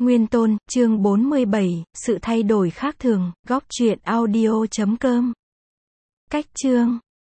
Nguyên Tôn, chương 47, sự thay đổi khác thường, góc truyện audio.com. Cách chương